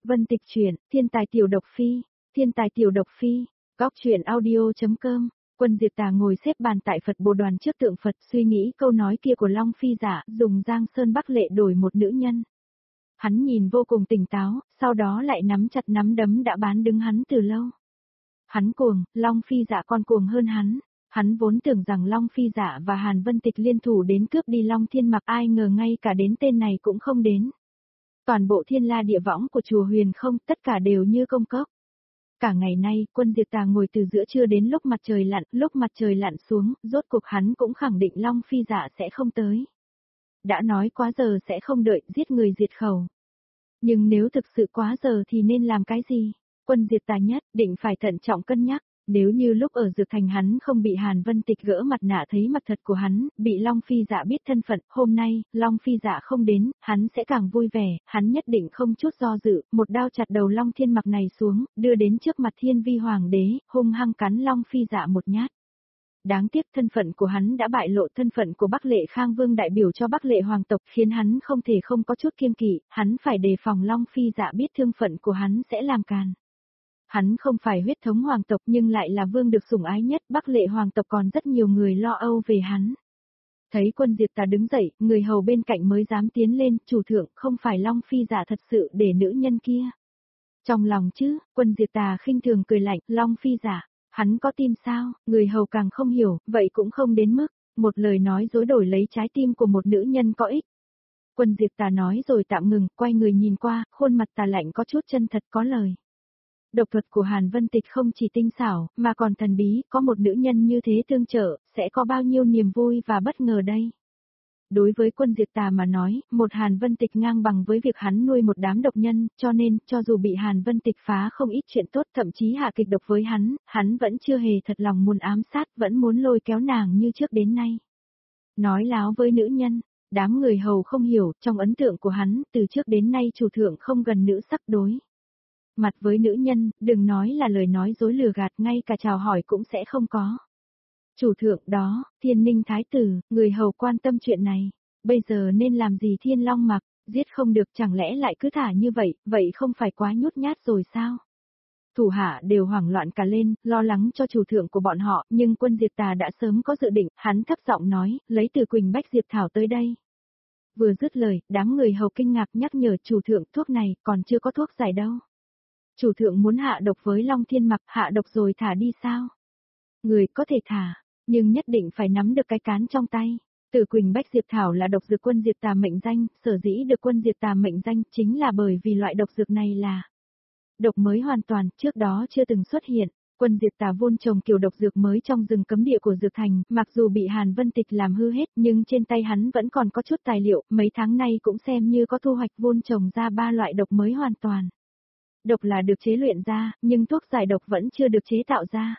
Vân Tịch truyện, Thiên tài tiểu độc phi, Thiên tài tiểu độc phi, góc truyện audio.com. Quân Diệt Tà ngồi xếp bàn tại Phật Bồ Đoàn trước tượng Phật, suy nghĩ câu nói kia của Long Phi Dạ, dùng Giang Sơn Bắc Lệ đổi một nữ nhân. Hắn nhìn vô cùng tỉnh táo, sau đó lại nắm chặt nắm đấm đã bán đứng hắn từ lâu. Hắn cuồng, Long Phi Dạ còn cuồng hơn hắn. Hắn vốn tưởng rằng Long Phi Dạ và Hàn Vân Tịch liên thủ đến cướp đi Long Thiên Mặc, ai ngờ ngay cả đến tên này cũng không đến. Toàn bộ thiên la địa võng của chùa Huyền Không, tất cả đều như công cốc. Cả ngày nay, Quân Diệt Tà ngồi từ giữa trưa đến lúc mặt trời lặn xuống, rốt cuộc hắn cũng khẳng định Long Phi Dạ sẽ không tới. Đã nói quá giờ sẽ không đợi, giết người diệt khẩu. Nhưng nếu thực sự quá giờ thì nên làm cái gì? Quân Diệt Tà nhất định phải thận trọng cân nhắc. Nếu như lúc ở Dược Thành hắn không bị Hàn Vân Tịch gỡ mặt nạ thấy mặt thật của hắn, bị Long Phi Dạ biết thân phận, hôm nay, Long Phi Dạ không đến, hắn sẽ càng vui vẻ, hắn nhất định không chút do dự, một đao chặt đầu Long Thiên Mặc này xuống, đưa đến trước mặt Thiên Vi Hoàng đế, hung hăng cắn Long Phi Dạ một nhát. Đáng tiếc thân phận của hắn đã bại lộ, thân phận của Bắc Lệ Khang Vương đại biểu cho Bắc Lệ Hoàng tộc khiến hắn không thể không có chút kiêng kỵ, hắn phải đề phòng Long Phi Dạ biết thương phận của hắn sẽ làm càn. Hắn không phải huyết thống hoàng tộc nhưng lại là vương được sủng ái nhất, Bắc Lệ hoàng tộc còn rất nhiều người lo âu về hắn. Thấy Quân Diệt Tà đứng dậy, người hầu bên cạnh mới dám tiến lên, chủ thượng, không phải Long Phi Dạ thật sự để nữ nhân kia. Trong lòng chứ, Quân Diệt Tà khinh thường cười lạnh, Long Phi Dạ, hắn có tim sao, người hầu càng không hiểu, vậy cũng không đến mức, một lời nói dối đổi lấy trái tim của một nữ nhân có ích. Quân Diệt Tà nói rồi tạm ngừng, quay người nhìn qua, khuôn mặt tà lạnh có chút chân thật có lời. Độc thuật của Hàn Vân Tịch không chỉ tinh xảo, mà còn thần bí, có một nữ nhân như thế tương trợ, sẽ có bao nhiêu niềm vui và bất ngờ đây. Đối với Quân Diệt Tà mà nói, một Hàn Vân Tịch ngang bằng với việc hắn nuôi một đám độc nhân, cho nên, cho dù bị Hàn Vân Tịch phá không ít chuyện tốt, thậm chí hạ kịch độc với hắn vẫn chưa hề thật lòng muốn ám sát, vẫn muốn lôi kéo nàng như trước đến nay. Nói láo với nữ nhân, đám người hầu không hiểu, trong ấn tượng của hắn, từ trước đến nay chủ thượng không gần nữ sắc đối. Mặt với nữ nhân, đừng nói là lời nói dối lừa gạt, ngay cả chào hỏi cũng sẽ không có. Chủ thượng đó, Thiên Ninh Thái Tử, người hầu quan tâm chuyện này. Bây giờ nên làm gì Thiên Long Mặc, giết không được chẳng lẽ lại cứ thả như vậy không phải quá nhút nhát rồi sao? Thủ hạ đều hoảng loạn cả lên, lo lắng cho chủ thượng của bọn họ, nhưng Quân Diệt Tà đã sớm có dự định, hắn thấp giọng nói, lấy từ Quỳnh Bách Diệp Thảo tới đây. Vừa dứt lời, đám người hầu kinh ngạc nhắc nhở chủ thượng, thuốc này còn chưa có thuốc giải đâu. Chủ thượng muốn hạ độc với Long Thiên Mặc, hạ độc rồi thả đi sao? Người có thể thả, nhưng nhất định phải nắm được cái cán trong tay. Từ Quỳnh Bách Diệp Thảo là độc dược Quân Diệt Tà mệnh danh, sở dĩ được Quân Diệt Tà mệnh danh chính là bởi vì loại độc dược này là độc mới hoàn toàn, trước đó chưa từng xuất hiện. Quân Diệt Tà vun trồng kiểu độc dược mới trong rừng cấm địa của Dược Thành, mặc dù bị Hàn Vân Tịch làm hư hết nhưng trên tay hắn vẫn còn có chút tài liệu, mấy tháng nay cũng xem như có thu hoạch vun trồng ra 3 loại độc mới hoàn toàn. Độc là được chế luyện ra, nhưng thuốc giải độc vẫn chưa được chế tạo ra.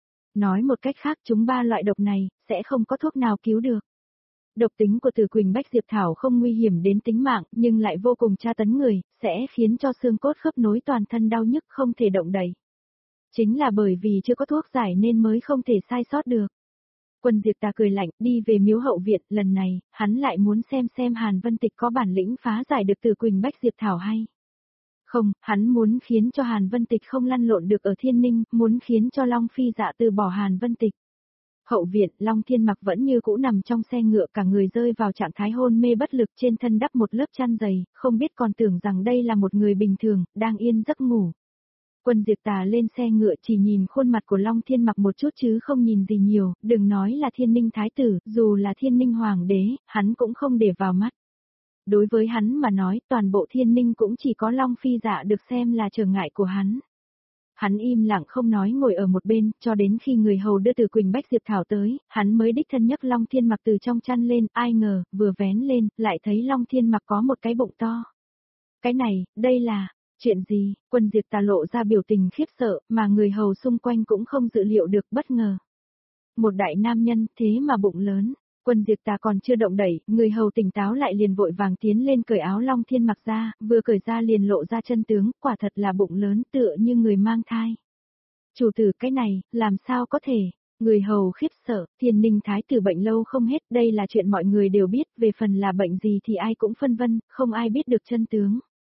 Nói một cách khác, chúng 3 loại độc này, sẽ không có thuốc nào cứu được. Độc tính của Từ Quỳnh Bách Diệp Thảo không nguy hiểm đến tính mạng, nhưng lại vô cùng tra tấn người, sẽ khiến cho xương cốt khớp nối toàn thân đau nhức không thể động đậy. Chính là bởi vì chưa có thuốc giải nên mới không thể sai sót được. Quân Diệt Tà cười lạnh, đi về miếu hậu viện, lần này, hắn lại muốn xem Hàn Vân Tịch có bản lĩnh phá giải được Từ Quỳnh Bách Diệp Thảo hay. Không, hắn muốn khiến cho Hàn Vân Tịch không lăn lộn được ở Thiên Ninh, muốn khiến cho Long Phi Dạ từ bỏ Hàn Vân Tịch. Hậu viện, Long Thiên Mặc vẫn như cũ nằm trong xe ngựa, cả người rơi vào trạng thái hôn mê bất lực, trên thân đắp một lớp chăn dày, không biết còn tưởng rằng đây là một người bình thường, đang yên giấc ngủ. Quân Diệt Tà lên xe ngựa chỉ nhìn khuôn mặt của Long Thiên Mặc một chút chứ không nhìn gì nhiều, đừng nói là Thiên Ninh Thái Tử, dù là Thiên Ninh Hoàng đế, hắn cũng không để vào mắt. Đối với hắn mà nói, toàn bộ Thiên Ninh cũng chỉ có Long Phi Dạ được xem là trở ngại của hắn. Hắn im lặng không nói ngồi ở một bên, cho đến khi người hầu đưa Từ Quỳnh Bách Diệp Thảo tới, hắn mới đích thân nhấc Long Thiên Mặc từ trong chăn lên, ai ngờ, vừa vén lên, lại thấy Long Thiên Mặc có một cái bụng to. Cái này, đây là chuyện gì? Quân Diệt Tà lộ ra biểu tình khiếp sợ, mà người hầu xung quanh cũng không dự liệu được, bất ngờ. Một đại nam nhân, thế mà bụng lớn. Quân Diệt Tà còn chưa động đẩy, người hầu tỉnh táo lại liền vội vàng tiến lên cởi áo Long Thiên Mặc ra, vừa cởi ra liền lộ ra chân tướng, quả thật là bụng lớn tựa như người mang thai. Chủ tử, cái này, làm sao có thể? Người hầu khiếp sợ, Thiên Ninh Thái Tử bệnh lâu không hết, đây là chuyện mọi người đều biết, về phần là bệnh gì thì ai cũng phân vân, không ai biết được chân tướng.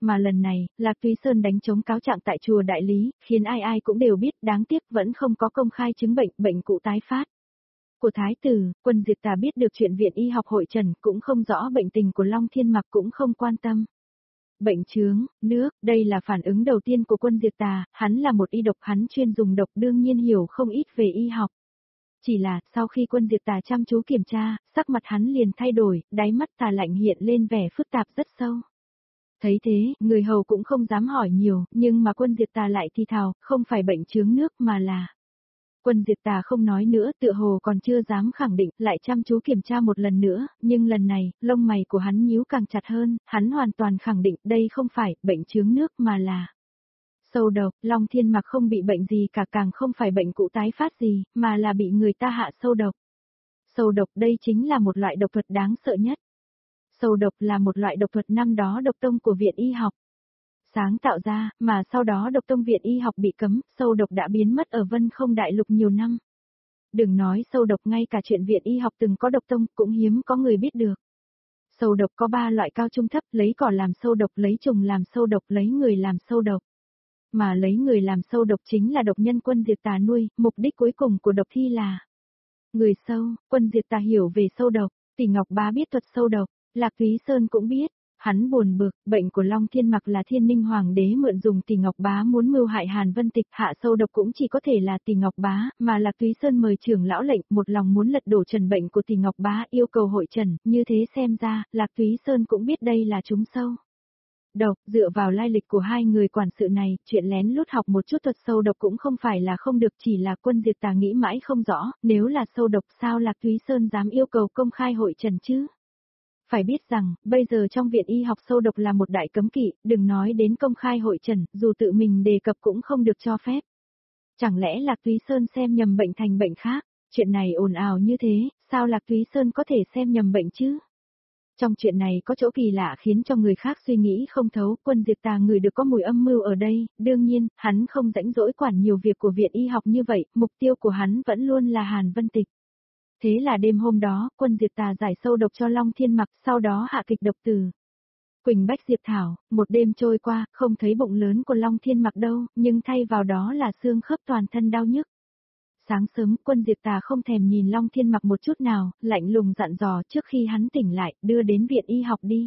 Mà lần này, Lạc Túy Sơn đánh chống cáo trạng tại chùa Đại Lý, khiến ai ai cũng đều biết, đáng tiếc vẫn không có công khai chứng bệnh, bệnh cũ tái phát. Của Thái tử, Quân Diệt Tà biết được chuyện viện y học hội trần, cũng không rõ bệnh tình của Long Thiên Mặc, cũng không quan tâm. Bệnh chướng, nước, đây là phản ứng đầu tiên của Quân Diệt Tà, hắn là một y độc, hắn chuyên dùng độc, đương nhiên hiểu không ít về y học. Chỉ là, sau khi Quân Diệt Tà chăm chú kiểm tra, sắc mặt hắn liền thay đổi, đáy mắt tà lạnh hiện lên vẻ phức tạp rất sâu. Thấy thế, người hầu cũng không dám hỏi nhiều, nhưng mà Quân Diệt Tà lại thì thào, không phải bệnh chướng nước mà là... Quân Diệt Tà không nói nữa, tựa hồ còn chưa dám khẳng định, lại chăm chú kiểm tra một lần nữa, nhưng lần này, lông mày của hắn nhíu càng chặt hơn, hắn hoàn toàn khẳng định đây không phải bệnh chướng nước mà là sâu độc. Long Thiên Mặc không bị bệnh gì cả, càng không phải bệnh cũ tái phát gì, mà là bị người ta hạ sâu độc. Sâu độc đây chính là một loại độc thuật đáng sợ nhất. Sâu độc là một loại độc thuật năm đó độc tông của viện y học sáng tạo ra, mà sau đó độc tông viện y học bị cấm, sâu độc đã biến mất ở Vân Không Đại Lục nhiều năm. Đừng nói sâu độc, ngay cả chuyện viện y học từng có độc tông cũng hiếm có người biết được. Sâu độc có 3 loại cao trung thấp, lấy cỏ làm sâu độc, lấy trùng làm sâu độc, lấy người làm sâu độc. Mà lấy người làm sâu độc chính là độc nhân Quân Diệt Tà nuôi, mục đích cuối cùng của độc thi là người sâu. Quân Diệt Tà hiểu về sâu độc, Tỷ Ngọc Bá biết thuật sâu độc, Lạc Túy Sơn cũng biết. Hắn buồn bực, bệnh của Long Thiên Mặc là Thiên Ninh Hoàng đế mượn dùng. Tỷ Ngọc Bá muốn mưu hại Hàn Vân Tịch, hạ sâu độc cũng chỉ có thể là Tỷ Ngọc Bá, mà Lạc Túy Sơn mời trưởng lão lệnh, một lòng muốn lật đổ trần bệnh của Tỷ Ngọc Bá, yêu cầu hội trần, như thế xem ra, Lạc Túy Sơn cũng biết đây là trúng sâu độc. Dựa vào lai lịch của hai người quản sự này, chuyện lén lút học một chút thuật sâu độc cũng không phải là không được, chỉ là Quân Diệt Tà nghĩ mãi không rõ, nếu là sâu độc sao Lạc Túy Sơn dám yêu cầu công khai hội trần chứ? Phải biết rằng, bây giờ trong viện y học sâu độc là một đại cấm kỵ, đừng nói đến công khai hội trần, dù tự mình đề cập cũng không được cho phép. Chẳng lẽ Lạc Túy Sơn xem nhầm bệnh thành bệnh khác? Chuyện này ồn ào như thế, sao Lạc Túy Sơn có thể xem nhầm bệnh chứ? Trong chuyện này có chỗ kỳ lạ khiến cho người khác suy nghĩ không thấu. Quân Diệt Tà ngửi được có mùi âm mưu ở đây, đương nhiên, hắn không rãnh rỗi quản nhiều việc của viện y học như vậy, mục tiêu của hắn vẫn luôn là Hàn Vân Tịch. Thế là đêm hôm đó, Quân Diệt Tà giải sâu độc cho Long Thiên Mặc, sau đó hạ kịch độc từ Quỳnh Bách Diệp Thảo. Một đêm trôi qua, không thấy bụng lớn của Long Thiên Mặc đâu, nhưng thay vào đó là xương khớp toàn thân đau nhức. Sáng sớm, Quân Diệt Tà không thèm nhìn Long Thiên Mặc một chút nào, lạnh lùng dặn dò trước khi hắn tỉnh lại, đưa đến viện y học đi.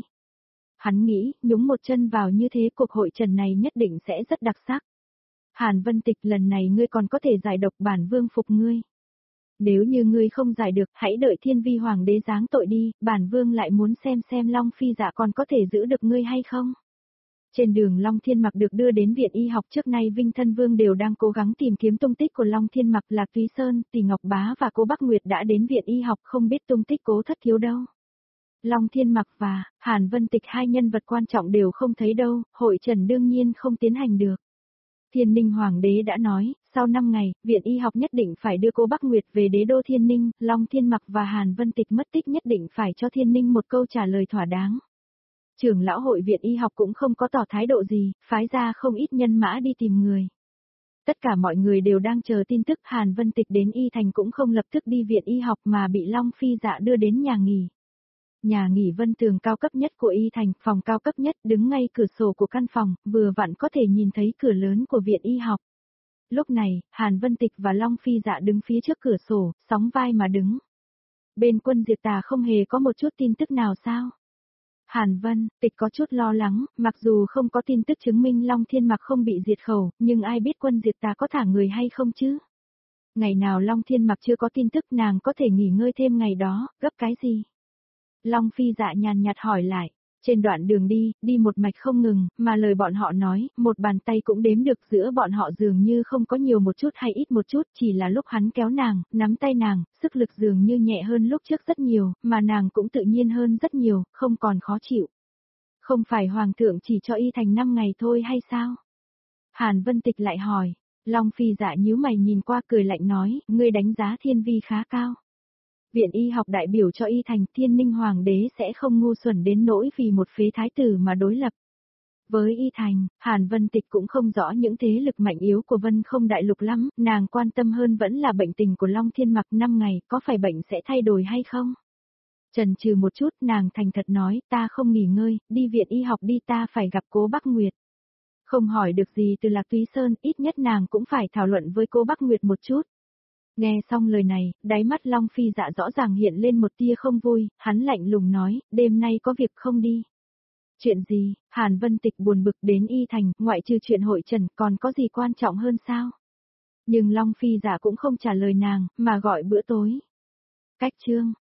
Hắn nghĩ, nhúng một chân vào như thế, cuộc hội trần này nhất định sẽ rất đặc sắc. Hàn Vân Tịch, lần này ngươi còn có thể giải độc, bản vương phục ngươi. Nếu như ngươi không giải được, hãy đợi Thiên Vi Hoàng đế giáng tội đi, bản vương lại muốn xem Long Phi Dạ còn có thể giữ được ngươi hay không. Trên đường Long Thiên Mặc được đưa đến viện y học, trước nay Vinh Thân Vương đều đang cố gắng tìm kiếm tung tích của Long Thiên Mặc. Lạc Túy Sơn, Tỷ Ngọc Bá và cô Bắc Nguyệt đã đến viện y học, không biết tung tích Cố Thất Thiếu đâu. Long Thiên Mặc và Hàn Vân Tịch, hai nhân vật quan trọng đều không thấy đâu, hội trần đương nhiên không tiến hành được. Thiên Ninh Hoàng đế đã nói, sau 5 ngày, viện y học nhất định phải đưa cô Bắc Nguyệt về đế đô Thiên Ninh. Long Thiên Mặc và Hàn Vân Tịch mất tích, nhất định phải cho Thiên Ninh một câu trả lời thỏa đáng. Trưởng lão hội viện y học cũng không có tỏ thái độ gì, phái ra không ít nhân mã đi tìm người. Tất cả mọi người đều đang chờ tin tức. Hàn Vân Tịch đến Y Thành cũng không lập tức đi viện y học mà bị Long Phi Dạ đưa đến nhà nghỉ. Nhà nghỉ Vân Tường cao cấp nhất của Y Thành, phòng cao cấp nhất, đứng ngay cửa sổ của căn phòng, vừa vặn có thể nhìn thấy cửa lớn của viện y học. Lúc này, Hàn Vân Tịch và Long Phi Dạ đứng phía trước cửa sổ, sóng vai mà đứng. Bên Quân Diệt Tà không hề có một chút tin tức nào sao? Hàn Vân Tịch có chút lo lắng, mặc dù không có tin tức chứng minh Long Thiên Mặc không bị diệt khẩu, nhưng ai biết Quân Diệt Tà có thả người hay không chứ? Ngày nào Long Thiên Mặc chưa có tin tức, nàng có thể nghỉ ngơi thêm ngày đó, gấp cái gì? Long Phi Dạ nhàn nhạt hỏi lại. Trên đoạn đường đi một mạch không ngừng, mà lời bọn họ nói, một bàn tay cũng đếm được, giữa bọn họ dường như không có nhiều một chút hay ít một chút, chỉ là lúc hắn kéo nàng, nắm tay nàng, sức lực dường như nhẹ hơn lúc trước rất nhiều, mà nàng cũng tự nhiên hơn rất nhiều, không còn khó chịu. Không phải Hoàng thượng chỉ cho Y Thành 5 ngày thôi hay sao? Hàn Vân Tịch lại hỏi. Long Phi Dạ nhíu mày nhìn qua, cười lạnh nói, ngươi đánh giá Thiên Vi khá cao. Viện y học đại biểu cho Y Thành, Thiên Ninh Hoàng đế sẽ không ngu xuẩn đến nỗi vì một phế thái tử mà đối lập. Với Y Thành, Hàn Vân Tịch cũng không rõ những thế lực mạnh yếu của Vân Không Đại Lục lắm, nàng quan tâm hơn vẫn là bệnh tình của Long Thiên Mặc. 5 ngày, có phải bệnh sẽ thay đổi hay không? Chần chừ một chút, nàng thành thật nói, ta không nghỉ ngơi, đi viện y học đi, ta phải gặp cố Bắc Nguyệt. Không hỏi được gì từ Lạc Túy Sơn, ít nhất nàng cũng phải thảo luận với cô Bắc Nguyệt một chút. Nghe xong lời này, đáy mắt Long Phi Dạ rõ ràng hiện lên một tia không vui, hắn lạnh lùng nói, đêm nay có việc không đi. Chuyện gì? Hàn Vân Tịch buồn bực đến Y Thành, ngoại trừ chuyện hội trần, còn có gì quan trọng hơn sao? Nhưng Long Phi Dạ cũng không trả lời nàng, mà gọi bữa tối. Cách chương